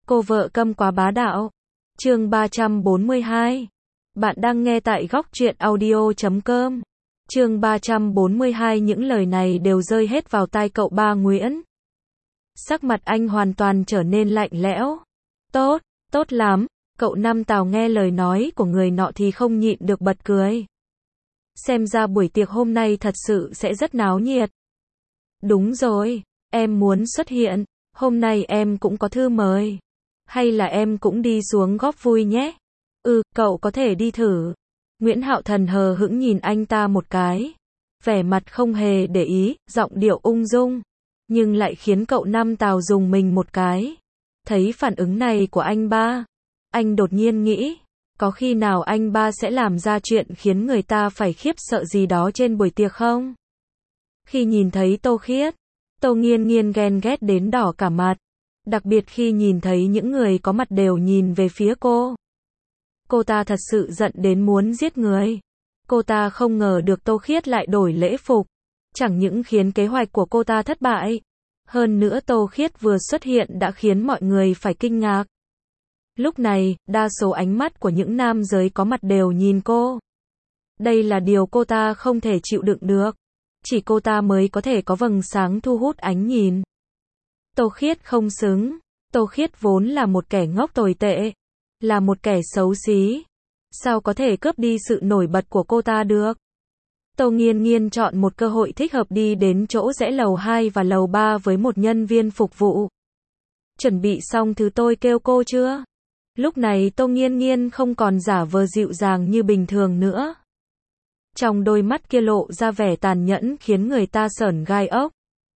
Cô vợ câm quá bá đạo. Chương 342. Bạn đang nghe tại góc truyện audio.com. Chương 342. Những lời này đều rơi hết vào tai cậu ba Nguyễn. Sắc mặt anh hoàn toàn trở nên lạnh lẽo. Tốt, tốt lắm. Cậu Năm Tào nghe lời nói của người nọ thì không nhịn được bật cười. Xem ra buổi tiệc hôm nay thật sự sẽ rất náo nhiệt. Đúng rồi, em muốn xuất hiện. Hôm nay em cũng có thư mời. Hay là em cũng đi xuống góp vui nhé? Cậu có thể đi thử. Nguyễn Hạo Thần hờ hững nhìn anh ta một cái. Vẻ mặt không hề để ý, giọng điệu ung dung. Nhưng lại khiến cậu Năm Tào rùng mình một cái. Thấy phản ứng này của anh ba. Anh đột nhiên nghĩ. Có khi nào anh ba sẽ làm ra chuyện khiến người ta phải khiếp sợ gì đó trên buổi tiệc không? Khi nhìn thấy Tô Khiết, Tô Nghiên Nghiên ghen ghét đến đỏ cả mặt. Đặc biệt khi nhìn thấy những người có mặt đều nhìn về phía cô. Cô ta thật sự giận đến muốn giết người. Cô ta không ngờ được Tô Khiết lại đổi lễ phục. Chẳng những khiến kế hoạch của cô ta thất bại. Hơn nữa Tô Khiết vừa xuất hiện đã khiến mọi người phải kinh ngạc. Lúc này, đa số ánh mắt của những nam giới có mặt đều nhìn cô. Đây là điều cô ta không thể chịu đựng được. Chỉ cô ta mới có thể có vầng sáng thu hút ánh nhìn. Tô Khiết không xứng. Tô Khiết vốn là một kẻ ngốc tồi tệ. Là một kẻ xấu xí. Sao có thể cướp đi sự nổi bật của cô ta được? Tô Nghiên Nghiên chọn một cơ hội thích hợp đi đến chỗ rẽ lầu 2 và lầu 3 với một nhân viên phục vụ. Chuẩn bị xong thứ tôi kêu cô chưa? Lúc này Tô Nghiên Nghiên không còn giả vờ dịu dàng như bình thường nữa. Trong đôi mắt kia lộ ra vẻ tàn nhẫn khiến người ta sởn gai ốc.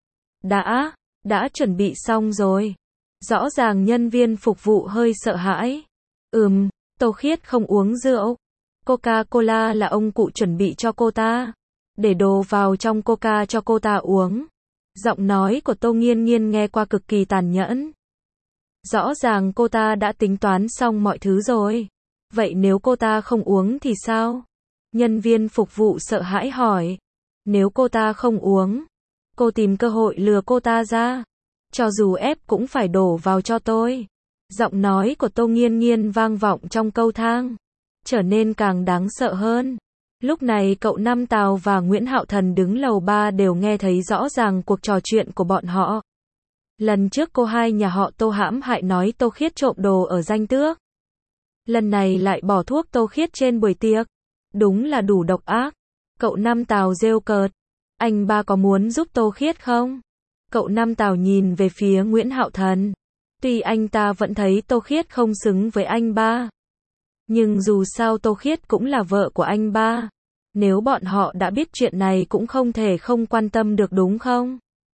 Đã chuẩn bị xong rồi. Rõ ràng nhân viên phục vụ hơi sợ hãi. Tô Khiết không uống rượu. Coca-Cola là ông cụ chuẩn bị cho cô ta. Để đồ vào trong Coca cho cô ta uống. Giọng nói của Tô Nghiên Nghiên nghe qua cực kỳ tàn nhẫn. Rõ ràng cô ta đã tính toán xong mọi thứ rồi. Vậy nếu cô ta không uống thì sao? Nhân viên phục vụ sợ hãi hỏi. Nếu cô ta không uống, cô tìm cơ hội lừa cô ta ra. Cho dù ép cũng phải đổ vào cho tôi. Giọng nói của Tô Nghiên Nghiên vang vọng trong cầu thang. Trở nên càng đáng sợ hơn. Lúc này cậu Năm Tào và Nguyễn Hạo Thần đứng lầu 3 đều nghe thấy rõ ràng cuộc trò chuyện của bọn họ. Lần trước cô hai nhà họ Tô hãm hại nói Tô Khiết trộm đồ ở Danh Tước. Lần này lại bỏ thuốc Tô Khiết trên buổi tiệc. Đúng là đủ độc ác. Cậu Năm Tào rêu cợt. Anh ba có muốn giúp Tô Khiết không? Cậu Năm Tào nhìn về phía Nguyễn Hạo Thần. Tuy anh ta vẫn thấy Tô Khiết không xứng với anh ba. Nhưng dù sao Tô Khiết cũng là vợ của anh ba. Nếu bọn họ đã biết chuyện này cũng không thể không quan tâm được đúng không?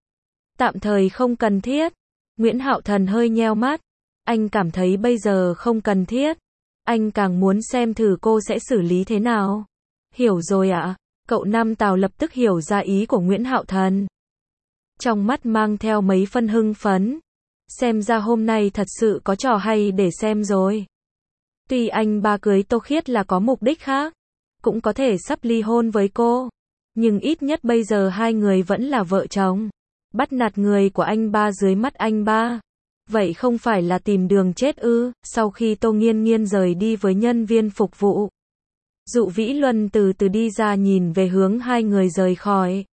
Tạm thời không cần thiết. Nguyễn Hạo Thần hơi nheo mắt. Anh cảm thấy bây giờ không cần thiết. Anh càng muốn xem thử cô sẽ xử lý thế nào. Hiểu rồi ạ. Cậu Năm Tào lập tức hiểu ra ý của Nguyễn Hạo Thần. Trong mắt mang theo mấy phân hưng phấn. Xem ra hôm nay thật sự có trò hay để xem rồi. Tuy anh ba cưới Tô Khiết là có mục đích khác. Cũng có thể sắp ly hôn với cô. Nhưng ít nhất bây giờ hai người vẫn là vợ chồng. Bắt nạt người của anh ba dưới mắt anh ba. Vậy không phải là tìm đường chết ư? Sau khi Tô Nghiên Nghiên rời đi với nhân viên phục vụ. Dụ Vĩ Luân từ từ đi ra nhìn về hướng hai người rời khỏi.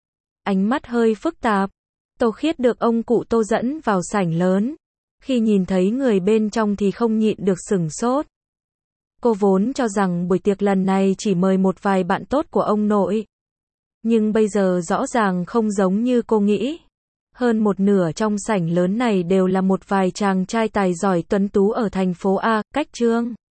Ánh mắt hơi phức tạp. Tô Khiết được ông cụ Tô dẫn vào sảnh lớn. Khi nhìn thấy người bên trong thì không nhịn được sửng sốt. Cô vốn cho rằng buổi tiệc lần này chỉ mời một vài bạn tốt của ông nội. Nhưng bây giờ rõ ràng không giống như cô nghĩ. Hơn một nửa trong sảnh lớn này đều là một vài chàng trai tài giỏi tuấn tú ở thành phố A, cách Trương.